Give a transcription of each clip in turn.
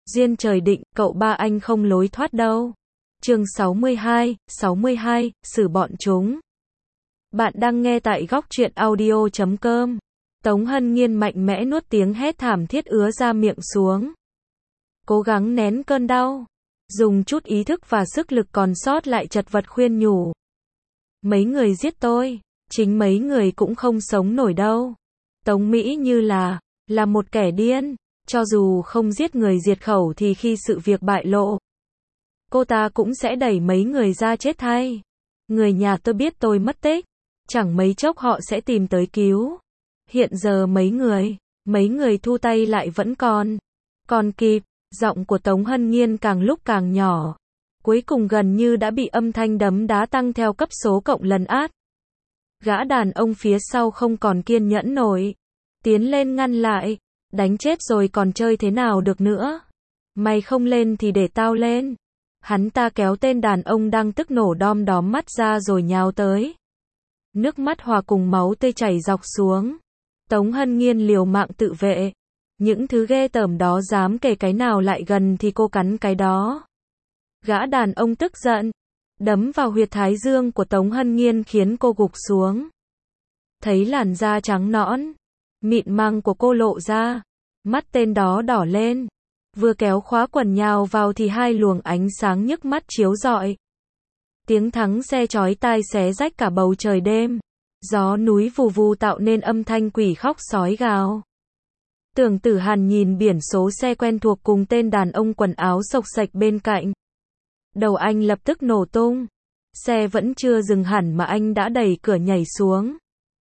Duyên trời định, cậu ba anh không lối thoát đâu. Chương 62, xử bọn chúng. Bạn đang nghe tại góc truyện audio.com. Tống Hân Nhiên mạnh mẽ nuốt tiếng hét thảm thiết ứa ra miệng xuống. Cố gắng nén cơn đau. Dùng chút ý thức và sức lực còn sót lại chật vật khuyên nhủ. Mấy người giết tôi, chính mấy người cũng không sống nổi đâu. Tống Mỹ như là một kẻ điên. Cho dù không giết người diệt khẩu thì khi sự việc bại lộ, cô ta cũng sẽ đẩy mấy người ra chết thay. Người nhà tôi biết tôi mất tích, chẳng mấy chốc họ sẽ tìm tới cứu. Hiện giờ mấy người thu tay lại vẫn còn kịp. Giọng của Tống Hân Nhiên càng lúc càng nhỏ, cuối cùng gần như đã bị âm thanh đấm đá tăng theo cấp số cộng lấn át. Gã đàn ông phía sau không còn kiên nhẫn nổi, tiến lên ngăn lại. Đánh chết rồi còn chơi thế nào được nữa? Mày không lên thì để tao lên. Hắn ta kéo tên đàn ông đang tức nổ đom đóm mắt ra rồi nhào tới. Nước mắt hòa cùng máu tươi chảy dọc xuống. Tống Hân Nhiên liều mạng tự vệ. Những thứ ghê tởm đó dám kể cái nào lại gần thì cô cắn cái đó. Gã đàn ông tức giận, đấm vào huyệt thái dương của Tống Hân Nhiên khiến cô gục xuống. Thấy làn da trắng nõn, mịn màng của cô lộ ra, mắt tên đó đỏ lên, vừa kéo khóa quần nhào vào thì hai luồng ánh sáng nhức mắt chiếu rọi. Tiếng thắng xe chói tai xé rách cả bầu trời đêm, gió núi vù vù tạo nên âm thanh quỷ khóc sói gào. Tưởng Tử Hàn nhìn biển số xe quen thuộc cùng tên đàn ông quần áo xộc xệch bên cạnh. Đầu anh lập tức nổ tung, xe vẫn chưa dừng hẳn mà anh đã đẩy cửa nhảy xuống.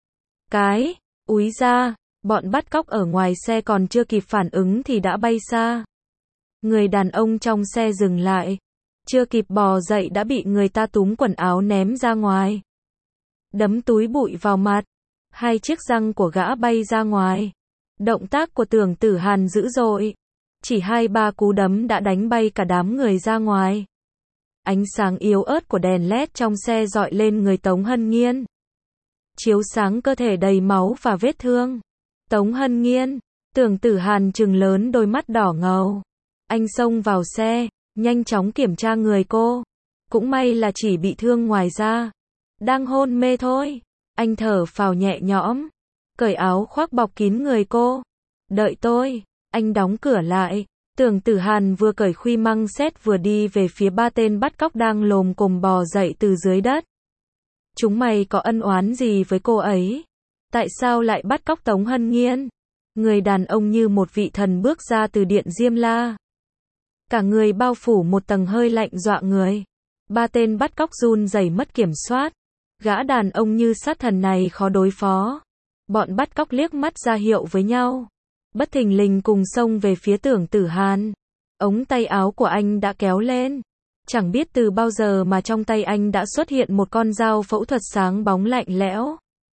Úi ra, bọn bắt cóc ở ngoài xe còn chưa kịp phản ứng thì đã bay xa. Người đàn ông trong xe dừng lại, chưa kịp bò dậy đã bị người ta túm quần áo ném ra ngoài. Đấm túi bụi vào mặt, hai chiếc răng của gã bay ra ngoài. Động tác của Tưởng Tử Hàn dữ dội, chỉ 2-3 cú đấm đã đánh bay cả đám người ra ngoài. Ánh sáng yếu ớt của đèn LED trong xe dọi lên người Tống Hân Nhiên, chiếu sáng cơ thể đầy máu và vết thương. Tống Hân Nhiên, Tưởng Tử Hàn trừng lớn đôi mắt đỏ ngầu. Anh xông vào xe, nhanh chóng kiểm tra người cô. Cũng may là chỉ bị thương ngoài da, đang hôn mê thôi. Anh thở phào nhẹ nhõm, cởi áo khoác bọc kín người cô. Đợi tôi, anh đóng cửa lại. Tưởng Tử Hàn vừa cởi khuy măng xét vừa đi về phía ba tên bắt cóc đang lồm cồm bò dậy từ dưới đất. Chúng mày có ân oán gì với cô ấy? Tại sao lại bắt cóc Tống Hân Nhiên? Người đàn ông như một vị thần bước ra từ điện Diêm La. Cả người bao phủ một tầng hơi lạnh dọa người. Ba tên bắt cóc run rẩy mất kiểm soát. Gã đàn ông như sát thần này khó đối phó. Bọn bắt cóc liếc mắt ra hiệu với nhau, bất thình lình cùng xông về phía Tưởng Tử Hàn. Ống tay áo của anh đã kéo lên. Chẳng biết từ bao giờ mà trong tay anh đã xuất hiện một con dao phẫu thuật sáng bóng lạnh lẽo.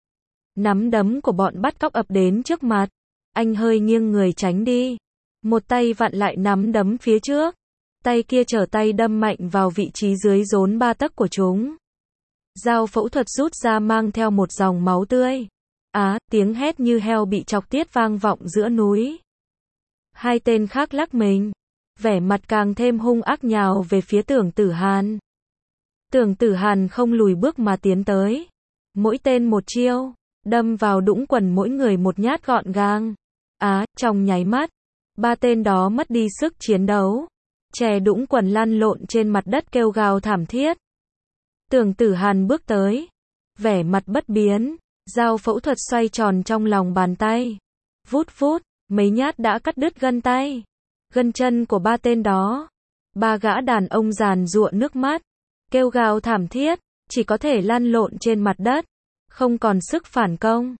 Nắm đấm của bọn bắt cóc ập đến trước mặt. Anh hơi nghiêng người tránh đi. Một tay vặn lại nắm đấm phía trước. Tay kia trở tay đâm mạnh vào vị trí dưới rốn 3 tấc của chúng. Dao phẫu thuật rút ra mang theo một dòng máu tươi. Tiếng hét như heo bị chọc tiết vang vọng giữa núi. Hai tên khác lắc mình, vẻ mặt càng thêm hung ác nhào về phía Tưởng Tử Hàn. Tưởng Tử Hàn không lùi bước mà tiến tới. Mỗi tên một chiêu, đâm vào đũng quần mỗi người một nhát gọn gàng. Trong nháy mắt, ba tên đó mất đi sức chiến đấu. Chè đũng quần lăn lộn trên mặt đất kêu gào thảm thiết. Tưởng Tử Hàn bước tới, vẻ mặt bất biến. Dao phẫu thuật xoay tròn trong lòng bàn tay. Vút vút, mấy nhát đã cắt đứt gân tay, gân chân của ba tên đó. Ba gã đàn ông giàn giụa nước mắt, kêu gào thảm thiết, chỉ có thể lăn lộn trên mặt đất, không còn sức phản công.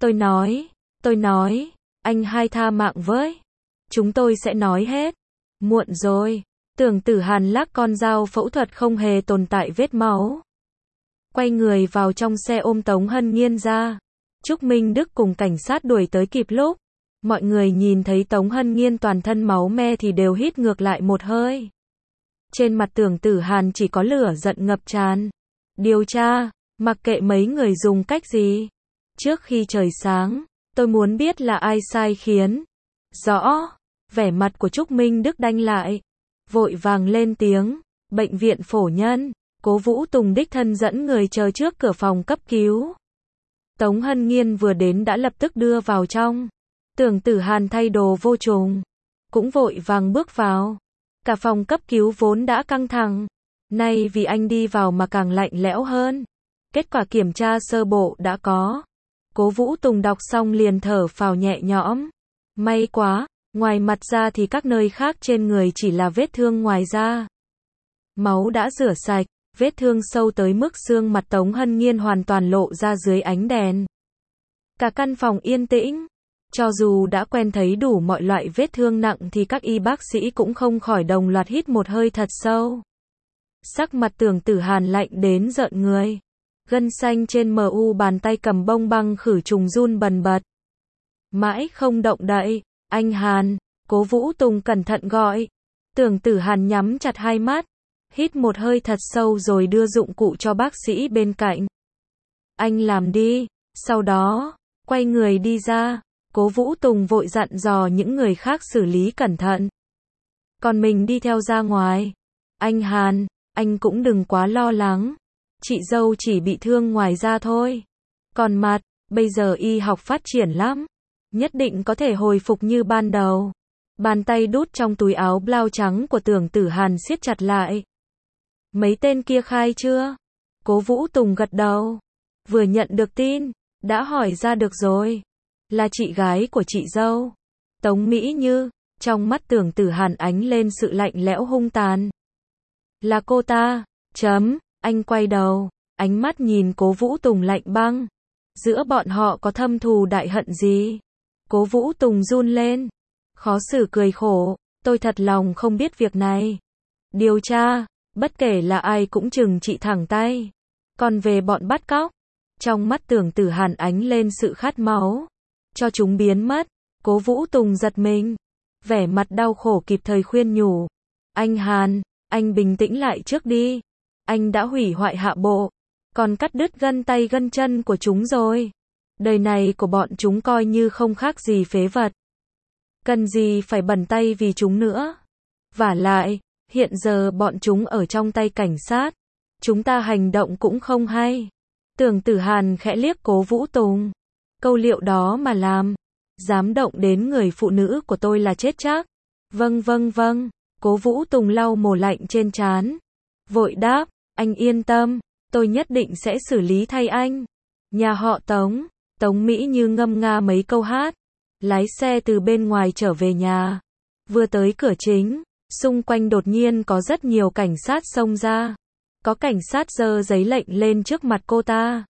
Tôi nói, anh hai tha mạng với. Chúng tôi sẽ nói hết. Muộn rồi. Tưởng Tử Hàn lắc con dao phẫu thuật không hề tồn tại vết máu. Quay người vào trong xe ôm Tống Hân Nhiên ra. Trúc Minh Đức cùng cảnh sát đuổi tới kịp lúc. Mọi người nhìn thấy Tống Hân Nhiên toàn thân máu me thì đều hít ngược lại một hơi. Trên mặt Tưởng Tử Hàn chỉ có lửa giận ngập tràn. Điều tra, mặc kệ mấy người dùng cách gì. Trước khi trời sáng, tôi muốn biết là ai sai khiến. Rõ, Vẻ mặt của Trúc Minh Đức đanh lại, vội vàng lên tiếng, bệnh viện Phổ Nhân. Cố Vũ Tùng đích thân dẫn người chờ trước cửa phòng cấp cứu. Tống Hân Nghiên vừa đến đã lập tức đưa vào trong. Tưởng Tử Hàn thay đồ vô trùng, cũng vội vàng bước vào. Cả phòng cấp cứu vốn đã căng thẳng, nay vì anh đi vào mà càng lạnh lẽo hơn. Kết quả kiểm tra sơ bộ đã có. Cố Vũ Tùng đọc xong liền thở phào nhẹ nhõm. May quá, ngoài mặt ra thì các nơi khác trên người chỉ là vết thương ngoài da. Máu đã rửa sạch, vết thương sâu tới mức xương mặt Tống Hân Nghiên hoàn toàn lộ ra dưới ánh đèn. Cả căn phòng yên tĩnh. Cho dù đã quen thấy đủ mọi loại vết thương nặng thì các y bác sĩ cũng không khỏi đồng loạt hít một hơi thật sâu. Sắc mặt Tưởng Tử Hàn lạnh đến rợn người. Gân xanh trên mu bàn tay cầm bông băng khử trùng run bần bật. Mãi không động đậy. Anh Hàn, Cố Vũ Tùng cẩn thận gọi. Tưởng Tử Hàn nhắm chặt hai mắt, hít một hơi thật sâu rồi đưa dụng cụ cho bác sĩ bên cạnh. Anh làm đi. Sau đó, quay người đi ra. Cố Vũ Tùng vội dặn dò những người khác xử lý cẩn thận. Còn mình đi theo ra ngoài. Anh Hàn, anh cũng đừng quá lo lắng. Chị dâu chỉ bị thương ngoài da thôi. Còn mặt, bây giờ y học phát triển lắm. Nhất định có thể hồi phục như ban đầu. Bàn tay đút trong túi áo blau trắng của Tưởng Tử Hàn siết chặt lại. Mấy tên kia khai chưa? Cố Vũ Tùng gật đầu. Vừa nhận được tin, đã hỏi ra được rồi. Là chị gái của chị dâu. Tống Mỹ Như, trong mắt Tưởng Tử Hàn ánh lên sự lạnh lẽo hung tàn. Là cô ta, anh quay đầu, ánh mắt nhìn Cố Vũ Tùng lạnh băng. Giữa bọn họ có thâm thù đại hận gì? Cố Vũ Tùng run lên. Khó xử cười khổ, tôi thật lòng không biết việc này. Điều tra, bất kể là ai cũng trừng trị thẳng tay. Còn về bọn bắt cóc, trong mắt Tưởng Tử Hàn ánh lên sự khát máu. Cho chúng biến mất. Cố Vũ Tùng giật mình, vẻ mặt đau khổ kịp thời khuyên nhủ. Anh Hàn, anh bình tĩnh lại trước đi. Anh đã hủy hoại hạ bộ, còn cắt đứt gân tay gân chân của chúng rồi. Đời này của bọn chúng coi như không khác gì phế vật. Cần gì phải bẩn tay vì chúng nữa. Vả lại, hiện giờ bọn chúng ở trong tay cảnh sát. Chúng ta hành động cũng không hay. Tưởng Tử Hàn khẽ liếc Cố Vũ Tùng. Câu liệu đó mà làm, dám động đến người phụ nữ của tôi là chết chắc. Vâng. Cố Vũ Tùng lau mồ lạnh trên trán, vội đáp, anh yên tâm, tôi nhất định sẽ xử lý thay anh. Nhà họ Tống, Tống Mỹ Như ngâm nga mấy câu hát, lái xe từ bên ngoài trở về nhà. Vừa tới cửa chính, xung quanh đột nhiên có rất nhiều cảnh sát xông ra. Có cảnh sát giơ giấy lệnh lên trước mặt cô ta.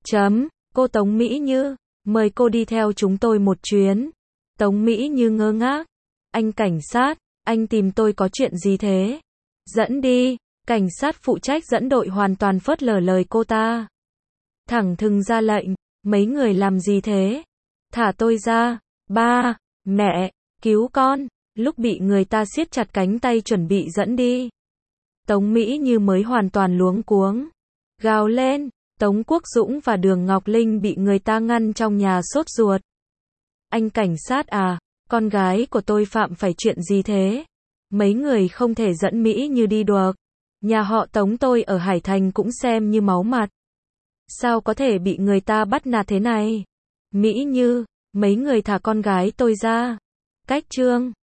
Cô Tống Mỹ Như, mời cô đi theo chúng tôi một chuyến. Tống Mỹ Như ngơ ngác. Anh cảnh sát, anh tìm tôi có chuyện gì thế? Dẫn đi. Cảnh sát phụ trách dẫn đội hoàn toàn phớt lờ lời cô ta. Thẳng thừng ra lệnh. Mấy người làm gì thế? Thả tôi ra. Ba, mẹ, cứu con. Lúc bị người ta siết chặt cánh tay chuẩn bị dẫn đi, Tống Mỹ Như mới hoàn toàn luống cuống. Gào lên. Tống Quốc Dũng và Đường Ngọc Linh bị người ta ngăn trong nhà sốt ruột. Anh cảnh sát à, con gái của tôi phạm phải chuyện gì thế? Mấy người không thể dẫn Mỹ Như đi được. Nhà họ Tống tôi ở Hải Thành cũng xem như máu mặt. Sao có thể bị người ta bắt nạt thế này? Mỹ Như, mấy người thả con gái tôi ra. Cách trương.